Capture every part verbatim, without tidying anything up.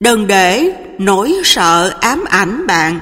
Đừng để nỗi sợ ám ảnh bạn.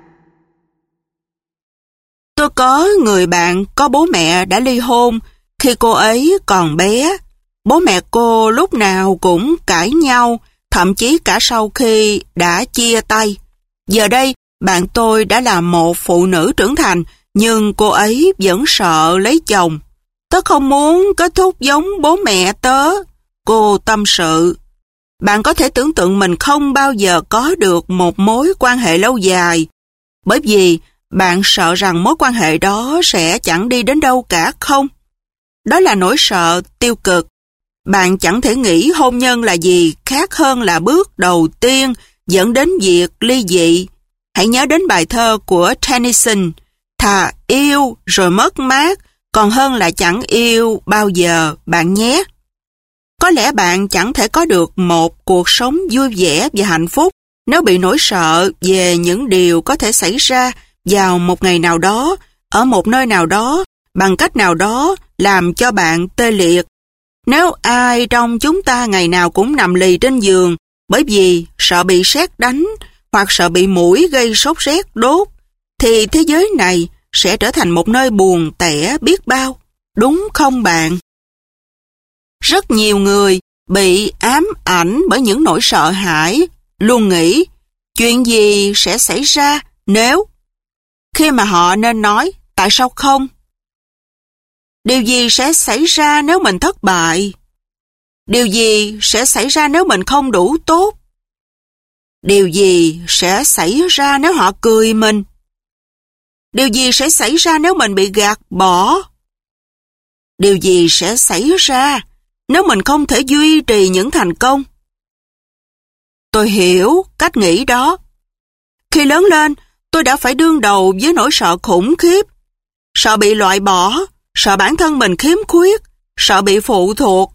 Tôi có người bạn có bố mẹ đã ly hôn khi cô ấy còn bé. Bố mẹ cô lúc nào cũng cãi nhau, thậm chí cả sau khi đã chia tay. Giờ đây, bạn tôi đã là một phụ nữ trưởng thành, nhưng cô ấy vẫn sợ lấy chồng. Tớ không muốn kết thúc giống bố mẹ tớ, cô tâm sự. Bạn có thể tưởng tượng mình không bao giờ có được một mối quan hệ lâu dài, bởi vì bạn sợ rằng mối quan hệ đó sẽ chẳng đi đến đâu cả không? Đó là nỗi sợ tiêu cực. Bạn chẳng thể nghĩ hôn nhân là gì khác hơn là bước đầu tiên dẫn đến việc ly dị. Hãy nhớ đến bài thơ của Tennyson, thà yêu rồi mất mát, còn hơn là chẳng yêu bao giờ bạn nhé. Có lẽ bạn chẳng thể có được một cuộc sống vui vẻ và hạnh phúc nếu bị nỗi sợ về những điều có thể xảy ra vào một ngày nào đó, ở một nơi nào đó, bằng cách nào đó làm cho bạn tê liệt. Nếu ai trong chúng ta ngày nào cũng nằm lì trên giường bởi vì sợ bị sét đánh hoặc sợ bị muỗi gây sốt rét đốt, thì thế giới này sẽ trở thành một nơi buồn tẻ biết bao, đúng không bạn? Rất nhiều người bị ám ảnh bởi những nỗi sợ hãi, luôn nghĩ chuyện gì sẽ xảy ra nếu, khi mà họ nên nói tại sao không? Điều gì sẽ xảy ra nếu mình thất bại? Điều gì sẽ xảy ra nếu mình không đủ tốt? Điều gì sẽ xảy ra nếu họ cười mình? Điều gì sẽ xảy ra nếu mình bị gạt bỏ? Điều gì sẽ xảy ra nếu mình không thể duy trì những thành công? Tôi hiểu cách nghĩ đó. Khi lớn lên, tôi đã phải đương đầu với nỗi sợ khủng khiếp. Sợ bị loại bỏ, sợ bản thân mình khiếm khuyết, sợ bị phụ thuộc.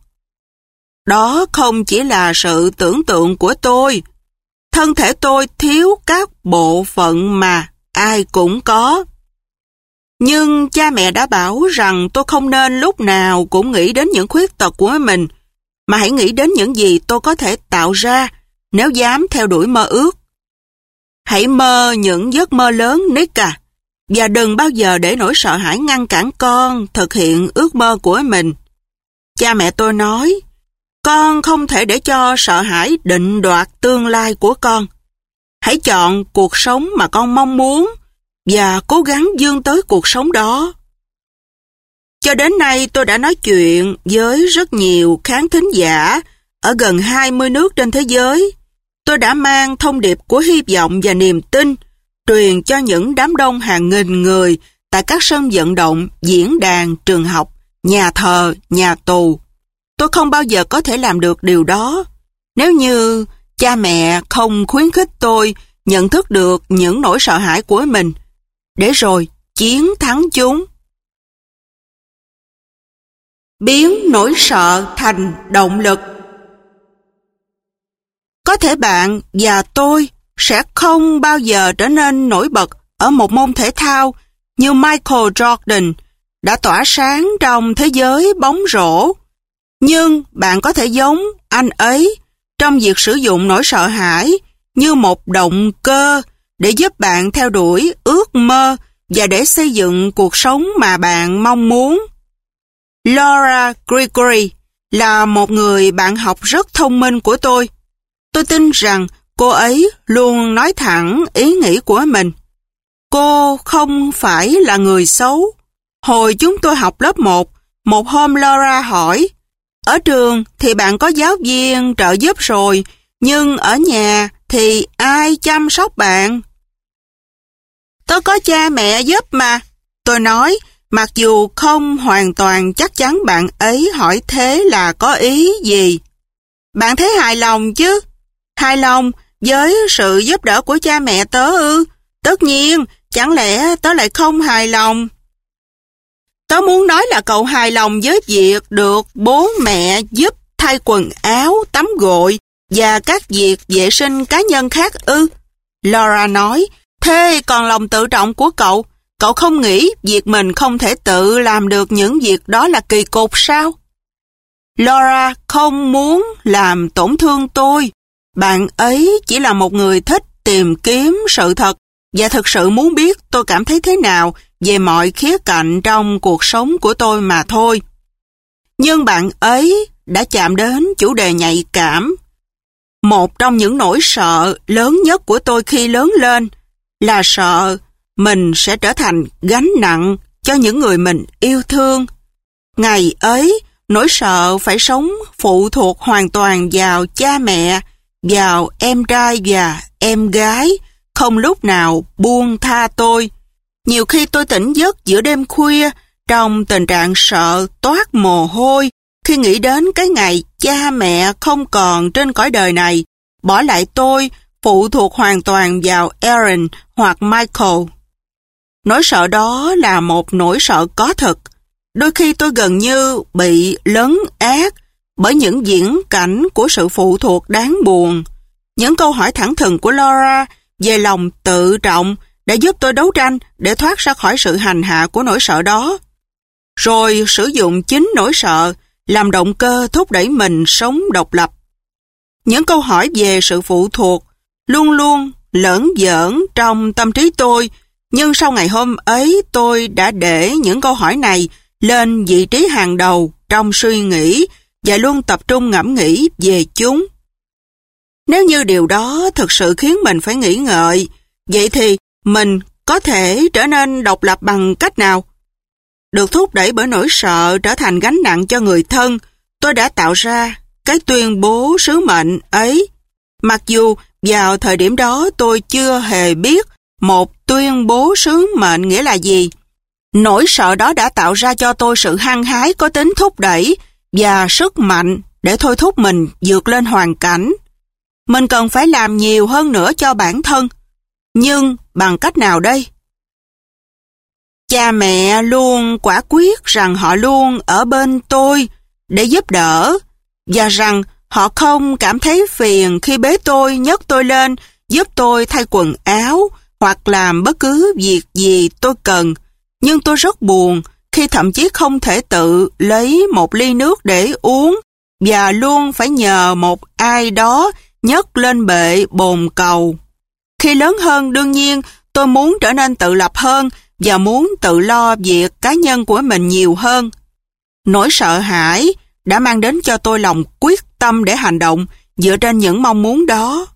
Đó không chỉ là sự tưởng tượng của tôi. Thân thể tôi thiếu các bộ phận mà ai cũng có. Nhưng cha mẹ đã bảo rằng tôi không nên lúc nào cũng nghĩ đến những khuyết tật của mình, mà hãy nghĩ đến những gì tôi có thể tạo ra nếu dám theo đuổi mơ ước. Hãy mơ những giấc mơ lớn, Nick à, và đừng bao giờ để nỗi sợ hãi ngăn cản con thực hiện ước mơ của mình. Cha mẹ tôi nói, con không thể để cho sợ hãi định đoạt tương lai của con. Hãy chọn cuộc sống mà con mong muốn và cố gắng vươn tới cuộc sống đó. Cho đến nay tôi đã nói chuyện với rất nhiều khán thính giả ở gần hai mươi nước trên thế giới. Tôi đã mang thông điệp của hy vọng và niềm tin truyền cho những đám đông hàng nghìn người tại các sân vận động, diễn đàn, trường học, nhà thờ, nhà tù. Tôi không bao giờ có thể làm được điều đó nếu như cha mẹ không khuyến khích tôi nhận thức được những nỗi sợ hãi của mình, để rồi chiến thắng chúng. Biến nỗi sợ thành động lực. Có thể bạn và tôi sẽ không bao giờ trở nên nổi bật ở một môn thể thao như Michael Jordan đã tỏa sáng trong thế giới bóng rổ. Nhưng bạn có thể giống anh ấy trong việc sử dụng nỗi sợ hãi như một động cơ để giúp bạn theo đuổi ước mơ và để xây dựng cuộc sống mà bạn mong muốn. Laura Gregory là một người bạn học rất thông minh của tôi. Tôi tin rằng cô ấy luôn nói thẳng ý nghĩ của mình. Cô không phải là người xấu. Hồi chúng tôi học lớp một, một hôm Laura hỏi, ở trường thì bạn có giáo viên trợ giúp rồi, nhưng ở nhà thì ai chăm sóc bạn? Tớ có cha mẹ giúp mà. Tôi nói, mặc dù không hoàn toàn chắc chắn bạn ấy hỏi thế là có ý gì. Bạn thấy hài lòng chứ? Hài lòng với sự giúp đỡ của cha mẹ tớ ư? Tất nhiên, chẳng lẽ tớ lại không hài lòng? Tớ muốn nói là cậu hài lòng với việc được bố mẹ giúp thay quần áo, tắm gội và các việc vệ sinh cá nhân khác ư? Laura nói, thế còn lòng tự trọng của cậu? Cậu không nghĩ việc mình không thể tự làm được những việc đó là kỳ cục sao? Laura không muốn làm tổn thương tôi. bạn ấy chỉ là một người thích tìm kiếm sự thật và thực sự muốn biết tôi cảm thấy thế nào về mọi khía cạnh trong cuộc sống của tôi mà thôi. Nhưng bạn ấy đã chạm đến chủ đề nhạy cảm. Một trong những nỗi sợ lớn nhất của tôi khi lớn lên là sợ mình sẽ trở thành gánh nặng cho những người mình yêu thương. Ngày ấy, nỗi sợ phải sống phụ thuộc hoàn toàn vào cha mẹ, vào em trai và em gái, không lúc nào buông tha tôi. Nhiều khi tôi tỉnh giấc giữa đêm khuya trong tình trạng sợ toát mồ hôi khi nghĩ đến cái ngày cha mẹ không còn trên cõi đời này, bỏ lại tôi phụ thuộc hoàn toàn vào Aaron hoặc Michael. Nỗi sợ đó là một nỗi sợ có thật. Đôi khi tôi gần như bị lấn át bởi những diễn cảnh của sự phụ thuộc đáng buồn. Những câu hỏi thẳng thừng của Laura về lòng tự trọng đã giúp tôi đấu tranh để thoát ra khỏi sự hành hạ của nỗi sợ đó. Rồi sử dụng chính nỗi sợ làm động cơ thúc đẩy mình sống độc lập. Những câu hỏi về sự phụ thuộc luôn luôn lởn vởn trong tâm trí tôi, nhưng sau ngày hôm ấy tôi đã để những câu hỏi này lên vị trí hàng đầu trong suy nghĩ và luôn tập trung ngẫm nghĩ về chúng. Nếu như điều đó thực sự khiến mình phải nghĩ ngợi, vậy thì mình có thể trở nên độc lập bằng cách nào? Được thúc đẩy bởi nỗi sợ trở thành gánh nặng cho người thân, tôi đã tạo ra cái tuyên bố sứ mệnh ấy. Mặc dù vào thời điểm đó tôi chưa hề biết một tuyên bố sứ mệnh nghĩa là gì. Nỗi sợ đó đã tạo ra cho tôi sự hăng hái có tính thúc đẩy và sức mạnh để thôi thúc mình vượt lên hoàn cảnh. Mình cần phải làm nhiều hơn nữa cho bản thân. Nhưng bằng cách nào đây? Cha mẹ luôn quả quyết rằng họ luôn ở bên tôi để giúp đỡ và rằng họ không cảm thấy phiền khi bế tôi, nhấc tôi lên, giúp tôi thay quần áo hoặc làm bất cứ việc gì tôi cần. Nhưng tôi rất buồn khi thậm chí không thể tự lấy một ly nước để uống và luôn phải nhờ một ai đó nhấc lên bệ bồn cầu. Khi lớn hơn, đương nhiên tôi muốn trở nên tự lập hơn và muốn tự lo việc cá nhân của mình nhiều hơn. Nỗi sợ hãi đã mang đến cho tôi lòng quyết tâm để hành động dựa trên những mong muốn đó.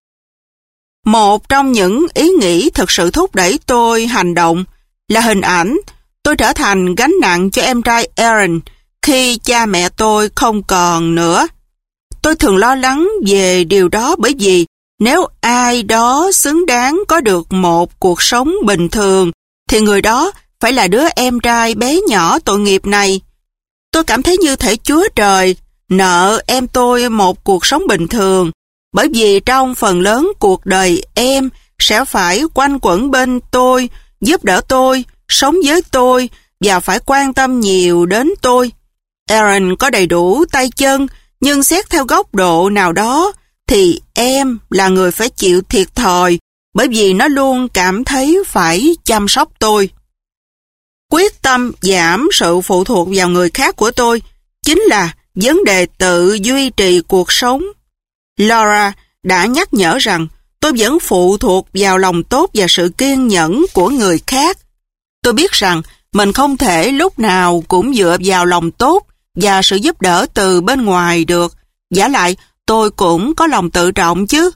Một trong những ý nghĩ thực sự thúc đẩy tôi hành động là hình ảnh tôi trở thành gánh nặng cho em trai Aaron khi cha mẹ tôi không còn nữa. Tôi thường lo lắng về điều đó bởi vì nếu ai đó xứng đáng có được một cuộc sống bình thường thì người đó phải là đứa em trai bé nhỏ tội nghiệp này. Tôi cảm thấy như thể Chúa Trời nợ em tôi một cuộc sống bình thường, bởi vì trong phần lớn cuộc đời em sẽ phải quanh quẩn bên tôi, giúp đỡ tôi, sống với tôi và phải quan tâm nhiều đến tôi. Aaron có đầy đủ tay chân, nhưng xét theo góc độ nào đó thì em là người phải chịu thiệt thòi bởi vì nó luôn cảm thấy phải chăm sóc tôi. Quyết tâm giảm sự phụ thuộc vào người khác của tôi chính là vấn đề tự duy trì cuộc sống. Laura đã nhắc nhở rằng tôi vẫn phụ thuộc vào lòng tốt và sự kiên nhẫn của người khác. Tôi biết rằng mình không thể lúc nào cũng dựa vào lòng tốt và sự giúp đỡ từ bên ngoài được. Vả lại, tôi cũng có lòng tự trọng chứ.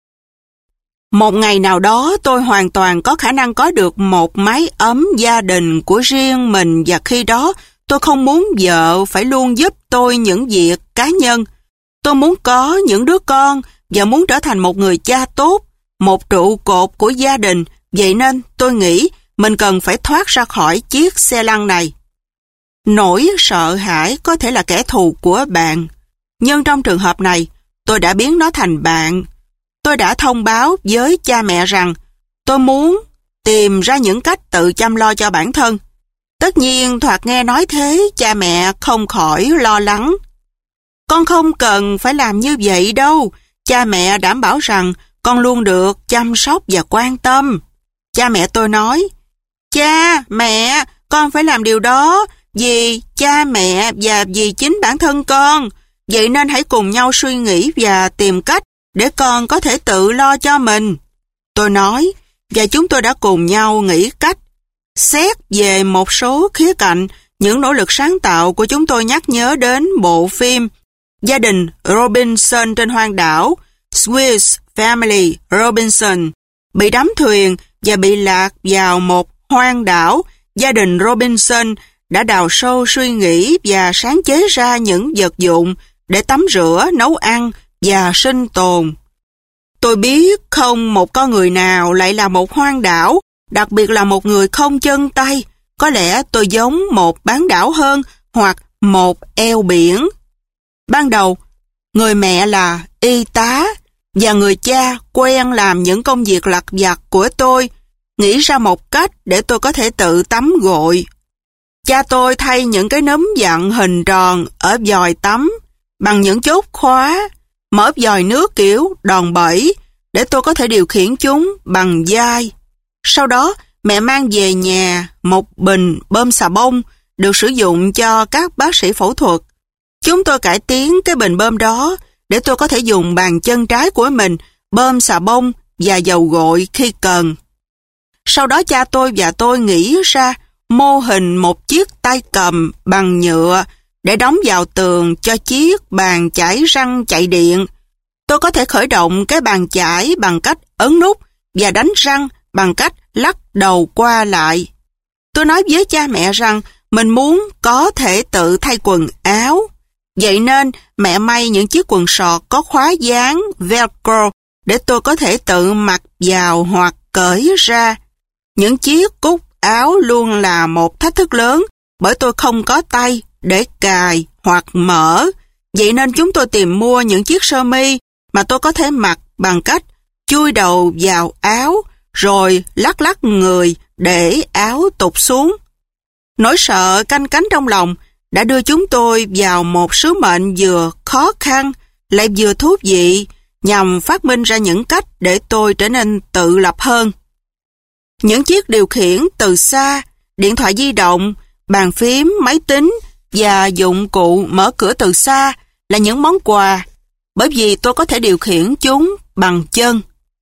Một ngày nào đó tôi hoàn toàn có khả năng có được một mái ấm gia đình của riêng mình và khi đó tôi không muốn vợ phải luôn giúp tôi những việc cá nhân. Tôi muốn có những đứa con và muốn trở thành một người cha tốt, một trụ cột của gia đình. Vậy nên tôi nghĩ mình cần phải thoát ra khỏi chiếc xe lăn này. Nỗi sợ hãi có thể là kẻ thù của bạn, nhưng trong trường hợp này tôi đã biến nó thành bạn. Tôi đã thông báo với cha mẹ rằng tôi muốn tìm ra những cách tự chăm lo cho bản thân. Tất nhiên thoạt nghe nói thế, cha mẹ không khỏi lo lắng. Con không cần phải làm như vậy đâu. Cha mẹ đảm bảo rằng con luôn được chăm sóc và quan tâm. Cha mẹ tôi nói, cha, mẹ, con phải làm điều đó vì cha mẹ và vì chính bản thân con. Vậy nên hãy cùng nhau suy nghĩ và tìm cách để con có thể tự lo cho mình. Tôi nói, và chúng tôi đã cùng nhau nghĩ cách. Xét về một số khía cạnh, những nỗ lực sáng tạo của chúng tôi nhắc nhớ đến bộ phim Gia đình Robinson trên hoang đảo, Swiss Family Robinson, bị đắm thuyền và bị lạc vào một hoang đảo. Gia đình Robinson đã đào sâu suy nghĩ và sáng chế ra những vật dụng để tắm rửa, nấu ăn và sinh tồn. Tôi biết không một con người nào lại là một hoang đảo, đặc biệt là một người không chân tay. Có lẽ tôi giống một bán đảo hơn hoặc một eo biển. Ban đầu, người mẹ là y tá và người cha quen làm những công việc lặt vặt của tôi, nghĩ ra một cách để tôi có thể tự tắm gội. Cha tôi thay những cái nấm vặn hình tròn ở vòi tắm bằng những chốt khóa, mở vòi nước kiểu đòn bẩy để tôi có thể điều khiển chúng bằng vai. Sau đó, mẹ mang về nhà một bình bơm xà bông được sử dụng cho các bác sĩ phẫu thuật. Chúng tôi cải tiến cái bình bơm đó để tôi có thể dùng bàn chân trái của mình bơm xà bông và dầu gội khi cần. Sau đó cha tôi và tôi nghĩ ra mô hình một chiếc tay cầm bằng nhựa để đóng vào tường cho chiếc bàn chải răng chạy điện. Tôi có thể khởi động cái bàn chải bằng cách ấn nút và đánh răng bằng cách lắc đầu qua lại. Tôi nói với cha mẹ rằng mình muốn có thể tự thay quần áo. Vậy nên mẹ may những chiếc quần sọt có khóa dán Velcro để tôi có thể tự mặc vào hoặc cởi ra. Những chiếc cúc áo luôn là một thách thức lớn bởi tôi không có tay để cài hoặc mở. Vậy nên chúng tôi tìm mua những chiếc sơ mi mà tôi có thể mặc bằng cách chui đầu vào áo rồi lắc lắc người để áo tụt xuống. Nỗi sợ canh cánh trong lòng đã đưa chúng tôi vào một sứ mệnh vừa khó khăn lại vừa thú vị nhằm phát minh ra những cách để tôi trở nên tự lập hơn. Những chiếc điều khiển từ xa, điện thoại di động, bàn phím, máy tính và dụng cụ mở cửa từ xa là những món quà bởi vì tôi có thể điều khiển chúng bằng chân.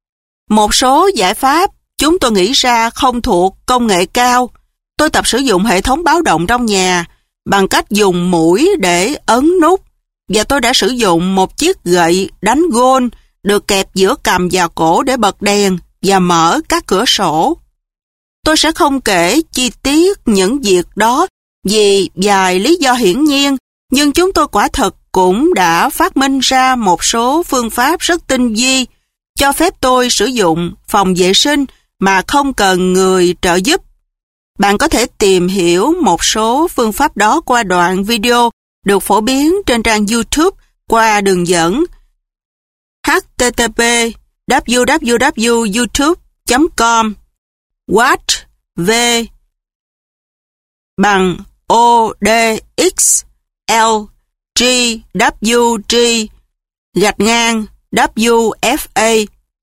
Một số giải pháp chúng tôi nghĩ ra không thuộc công nghệ cao. Tôi tập sử dụng hệ thống báo động trong nhà bằng cách dùng mũi để ấn nút và tôi đã sử dụng một chiếc gậy đánh gôn được kẹp giữa cằm và cổ để bật đèn và mở các cửa sổ. Tôi sẽ không kể chi tiết những việc đó vì vài lý do hiển nhiên, nhưng chúng tôi quả thật cũng đã phát minh ra một số phương pháp rất tinh vi cho phép tôi sử dụng phòng vệ sinh mà không cần người trợ giúp. Bạn có thể tìm hiểu một số phương pháp đó qua đoạn video được phổ biến trên trang YouTube qua đường dẫn h t t p w w w youtube chấm com watch v bằng o d x l g w g gạch ngang w f a.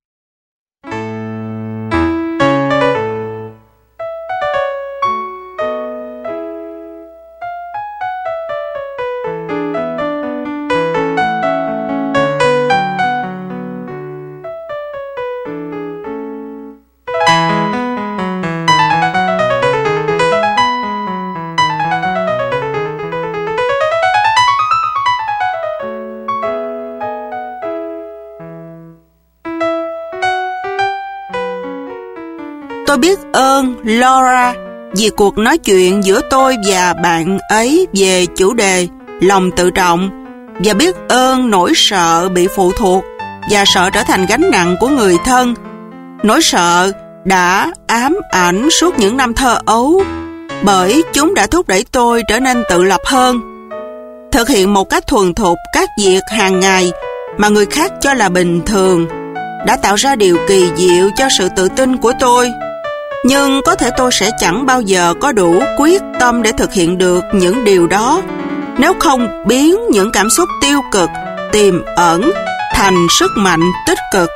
Tôi biết ơn Laura vì cuộc nói chuyện giữa tôi và bạn ấy về chủ đề lòng tự trọng, và biết ơn nỗi sợ bị phụ thuộc và sợ trở thành gánh nặng của người thân. Nỗi sợ đã ám ảnh suốt những năm thơ ấu bởi chúng đã thúc đẩy tôi trở nên tự lập hơn. Thực hiện một cách thuần thục các việc hàng ngày mà người khác cho là bình thường đã tạo ra điều kỳ diệu cho sự tự tin của tôi. Nhưng có thể tôi sẽ chẳng bao giờ có đủ quyết tâm để thực hiện được những điều đó nếu không biến những cảm xúc tiêu cực tiềm ẩn thành sức mạnh tích cực.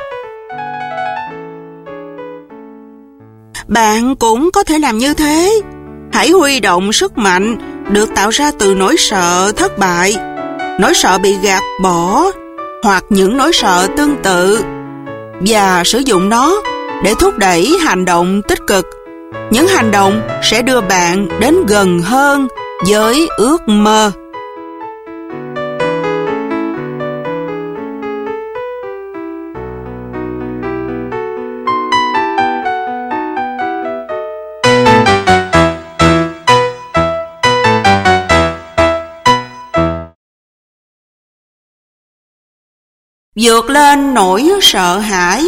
Bạn cũng có thể làm như thế. Hãy huy động sức mạnh được tạo ra từ nỗi sợ thất bại, nỗi sợ bị gạt bỏ, hoặc những nỗi sợ tương tự và sử dụng nó để thúc đẩy hành động tích cực. Những hành động sẽ đưa bạn đến gần hơn với ước mơ. Vượt lên nỗi sợ hãi.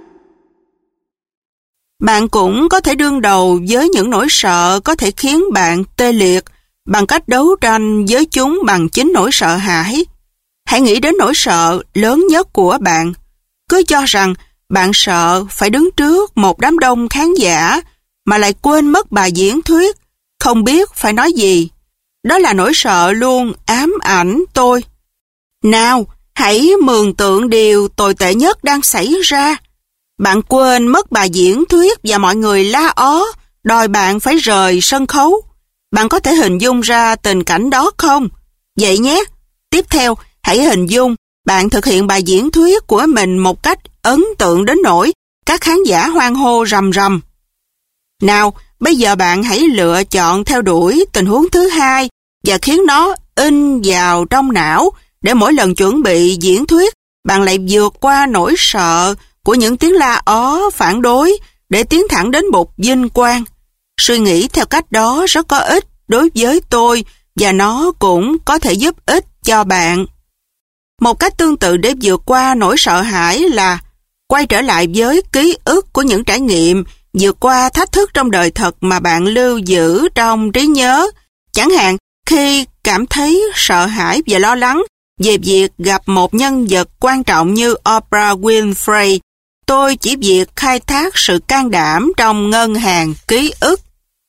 Bạn cũng có thể đương đầu với những nỗi sợ có thể khiến bạn tê liệt bằng cách đấu tranh với chúng bằng chính nỗi sợ hãi. Hãy nghĩ đến nỗi sợ lớn nhất của bạn. Cứ cho rằng bạn sợ phải đứng trước một đám đông khán giả mà lại quên mất bài diễn thuyết, không biết phải nói gì. Đó là nỗi sợ luôn ám ảnh tôi. Nào, hãy mường tượng điều tồi tệ nhất đang xảy ra. Bạn quên mất bài diễn thuyết và mọi người la ó, đòi bạn phải rời sân khấu. Bạn có thể hình dung ra tình cảnh đó không? Vậy nhé. Tiếp theo, hãy hình dung bạn thực hiện bài diễn thuyết của mình một cách ấn tượng đến nỗi các khán giả hoan hô rầm rầm. Nào, bây giờ bạn hãy lựa chọn theo đuổi tình huống thứ hai và khiến nó in vào trong não để mỗi lần chuẩn bị diễn thuyết, bạn lại vượt qua nỗi sợ của những tiếng la ó phản đối để tiến thẳng đến bục vinh quang. Suy nghĩ theo cách đó rất có ích đối với tôi và nó cũng có thể giúp ích cho bạn. Một cách tương tự để vượt qua nỗi sợ hãi là quay trở lại với ký ức của những trải nghiệm, vượt qua thách thức trong đời thật mà bạn lưu giữ trong trí nhớ. Chẳng hạn khi cảm thấy sợ hãi và lo lắng về việc gặp một nhân vật quan trọng như Oprah Winfrey, tôi chỉ việc khai thác sự can đảm trong ngân hàng ký ức.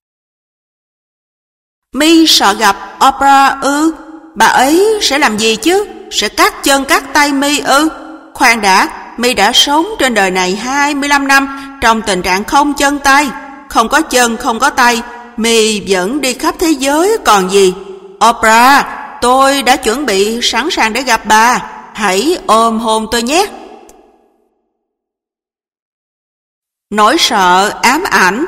My sợ gặp Oprah ư? Bà ấy sẽ làm gì chứ? Sẽ cắt chân cắt tay My ư? Khoan đã, My đã sống trên đời này hai mươi lăm năm trong tình trạng không chân tay. Không có chân, không có tay, My vẫn đi khắp thế giới còn gì. Oprah, tôi đã chuẩn bị sẵn sàng để gặp bà. Hãy ôm hôn tôi nhé. Nỗi sợ ám ảnh.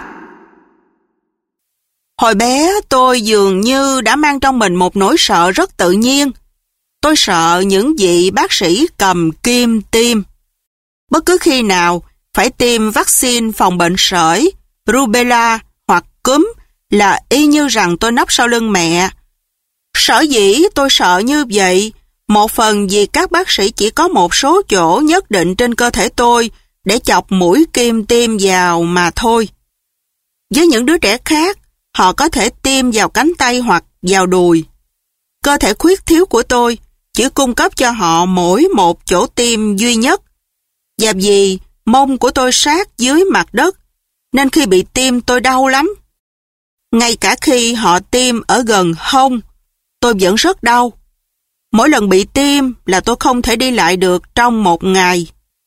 Hồi bé tôi dường như đã mang trong mình một nỗi sợ rất tự nhiên. Tôi sợ những vị bác sĩ cầm kim tiêm. Bất cứ khi nào phải tiêm vaccine phòng bệnh sởi, rubella hoặc cúm là y như rằng tôi nấp sau lưng mẹ. Sở dĩ tôi sợ như vậy, một phần vì các bác sĩ chỉ có một số chỗ nhất định trên cơ thể tôi để chọc mũi kim tiêm vào mà thôi. Với những đứa trẻ khác, họ có thể tiêm vào cánh tay hoặc vào đùi. Cơ thể khuyết thiếu của tôi chỉ cung cấp cho họ mỗi một chỗ tiêm duy nhất. Và vì mông của tôi sát dưới mặt đất, nên khi bị tiêm tôi đau lắm. Ngay cả khi họ tiêm ở gần hông, tôi vẫn rất đau. Mỗi lần bị tiêm là tôi không thể đi lại được trong một ngày.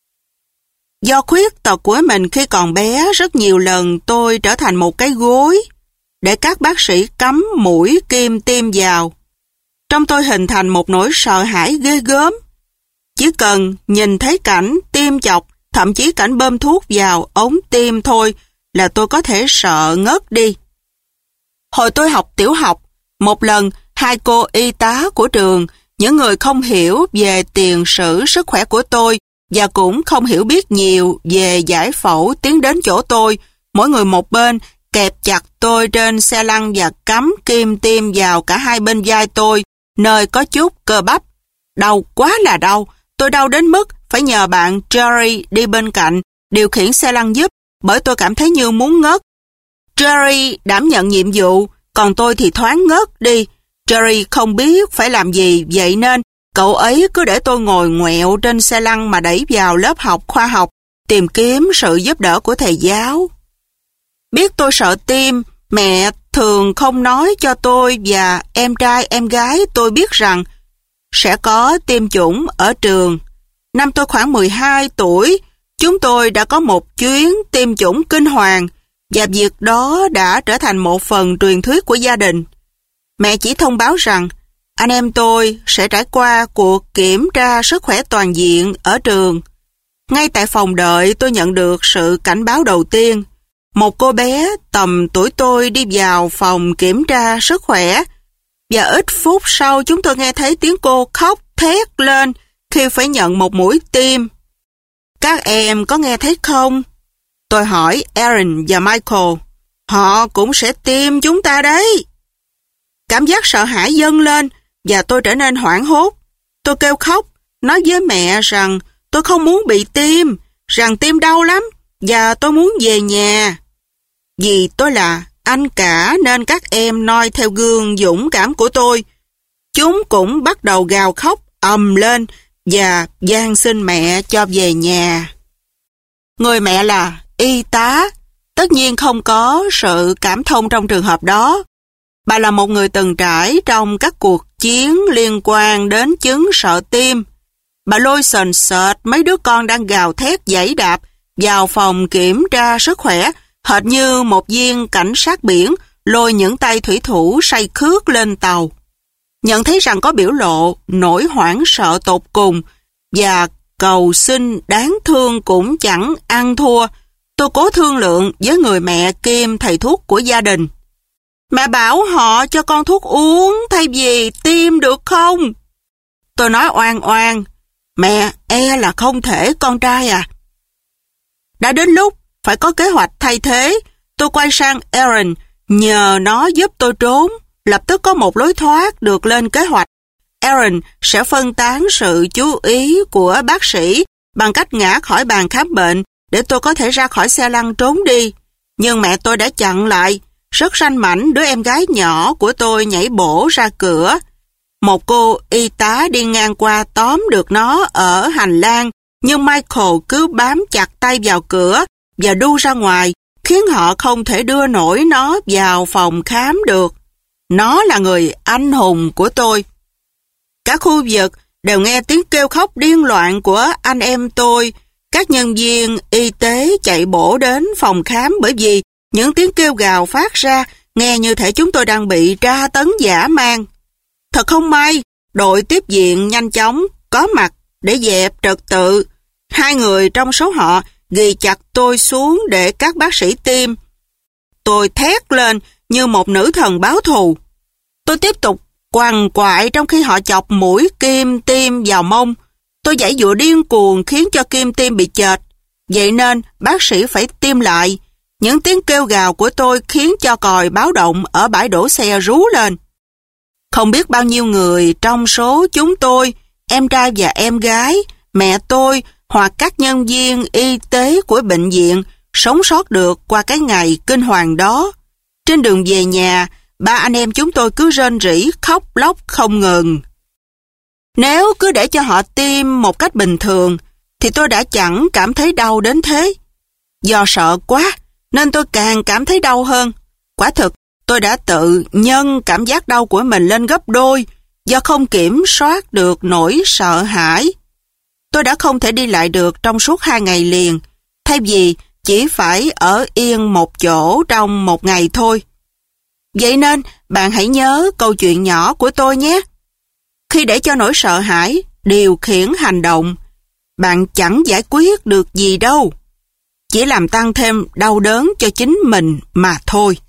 Do khuyết tật của mình khi còn bé, rất nhiều lần tôi trở thành một cái gối để các bác sĩ cắm mũi kim tiêm vào. Trong tôi hình thành một nỗi sợ hãi ghê gớm. Chỉ cần nhìn thấy cảnh tiêm chọc, thậm chí cảnh bơm thuốc vào ống tiêm thôi là tôi có thể sợ ngất đi. Hồi tôi học tiểu học, một lần hai cô y tá của trường, những người không hiểu về tiền sử sức khỏe của tôi và cũng không hiểu biết nhiều về giải phẫu, tiến đến chỗ tôi, mỗi người một bên, kẹp chặt tôi trên xe lăn và cắm kim tiêm vào cả hai bên vai tôi, nơi có chút cơ bắp. Đau quá là đau, tôi đau đến mức phải nhờ bạn Jerry đi bên cạnh, điều khiển xe lăn giúp, bởi tôi cảm thấy như muốn ngất. Jerry đảm nhận nhiệm vụ, còn tôi thì thoáng ngất đi. Jerry không biết phải làm gì, vậy nên cậu ấy cứ để tôi ngồi ngoẹo trên xe lăn mà đẩy vào lớp học khoa học, tìm kiếm sự giúp đỡ của thầy giáo. Biết tôi sợ tiêm, mẹ thường không nói cho tôi và em trai em gái tôi biết rằng sẽ có tiêm chủng ở trường. Năm tôi khoảng mười hai tuổi, chúng tôi đã có một chuyến tiêm chủng kinh hoàng và việc đó đã trở thành một phần truyền thuyết của gia đình. Mẹ chỉ thông báo rằng anh em tôi sẽ trải qua cuộc kiểm tra sức khỏe toàn diện ở trường. Ngay tại phòng đợi tôi nhận được sự cảnh báo đầu tiên. Một cô bé tầm tuổi tôi đi vào phòng kiểm tra sức khỏe và ít phút sau chúng tôi nghe thấy tiếng cô khóc thét lên khi phải nhận một mũi tiêm. Các em có nghe thấy không? Tôi hỏi Aaron và Michael. Họ cũng sẽ tiêm chúng ta đấy. Cảm giác sợ hãi dâng lên và tôi trở nên hoảng hốt. Tôi kêu khóc, nói với mẹ rằng tôi không muốn bị tiêm, rằng tiêm đau lắm và tôi muốn về nhà. Vì tôi là anh cả nên các em noi theo gương dũng cảm của tôi. Chúng cũng bắt đầu gào khóc ầm lên và van xin mẹ cho về nhà. Người mẹ là y tá, tất nhiên không có sự cảm thông trong trường hợp đó. Bà là một người từng trải trong các cuộc chiến liên quan đến chứng sợ tiêm. Bà lôi sền sệt mấy đứa con đang gào thét giãy đạp vào phòng kiểm tra sức khỏe, hệt như một viên cảnh sát biển lôi những tay thủy thủ say khướt lên tàu. Nhận thấy rằng có biểu lộ nỗi hoảng sợ tột cùng và cầu xin đáng thương cũng chẳng ăn thua, tôi cố thương lượng với người mẹ kiêm thầy thuốc của gia đình. Mẹ bảo họ cho con thuốc uống thay vì tiêm được không? Tôi nói oan oan, mẹ e là không thể con trai à. Đã đến lúc phải có kế hoạch thay thế. Tôi quay sang Aaron, nhờ nó giúp tôi trốn. Lập tức có một lối thoát được lên kế hoạch. Aaron sẽ phân tán sự chú ý của bác sĩ bằng cách ngã khỏi bàn khám bệnh để tôi có thể ra khỏi xe lăn trốn đi. Nhưng mẹ tôi đã chặn lại. Rất ranh mảnh, đứa em gái nhỏ của tôi nhảy bổ ra cửa. Một cô y tá đi ngang qua tóm được nó ở hành lang, nhưng Michael cứ bám chặt tay vào cửa và đu ra ngoài, khiến họ không thể đưa nổi nó vào phòng khám được. Nó là người anh hùng của tôi. Cả khu vực đều nghe tiếng kêu khóc điên loạn của anh em tôi. Các nhân viên y tế chạy bổ đến phòng khám bởi vì những tiếng kêu gào phát ra nghe như thể chúng tôi đang bị tra tấn dã man. Thật không may, đội tiếp viện nhanh chóng có mặt để dẹp trật tự. Hai người trong số họ ghì chặt tôi xuống để các bác sĩ tiêm. Tôi thét lên như một nữ thần báo thù. Tôi tiếp tục quằn quại trong khi họ chọc mũi kim tiêm vào mông. Tôi giãy giụa điên cuồng khiến cho kim tiêm bị chệch. Vậy nên bác sĩ phải tiêm lại. Những tiếng kêu gào của tôi khiến cho còi báo động ở bãi đổ xe rú lên. Không biết bao nhiêu người trong số chúng tôi, em trai và em gái, mẹ tôi hoặc các nhân viên y tế của bệnh viện sống sót được qua cái ngày kinh hoàng đó. Trên đường về nhà, ba anh em chúng tôi cứ rên rỉ khóc lóc không ngừng. Nếu cứ để cho họ tiêm một cách bình thường thì tôi đã chẳng cảm thấy đau đến thế. Do sợ quá nên tôi càng cảm thấy đau hơn. Quả thực tôi đã tự nhân cảm giác đau của mình lên gấp đôi do không kiểm soát được nỗi sợ hãi. Tôi đã không thể đi lại được trong suốt hai ngày liền, thay vì chỉ phải ở yên một chỗ trong một ngày thôi. Vậy nên bạn hãy nhớ câu chuyện nhỏ của tôi nhé. Khi để cho nỗi sợ hãi điều khiển hành động, bạn chẳng giải quyết được gì đâu. Chỉ làm tăng thêm đau đớn cho chính mình mà thôi.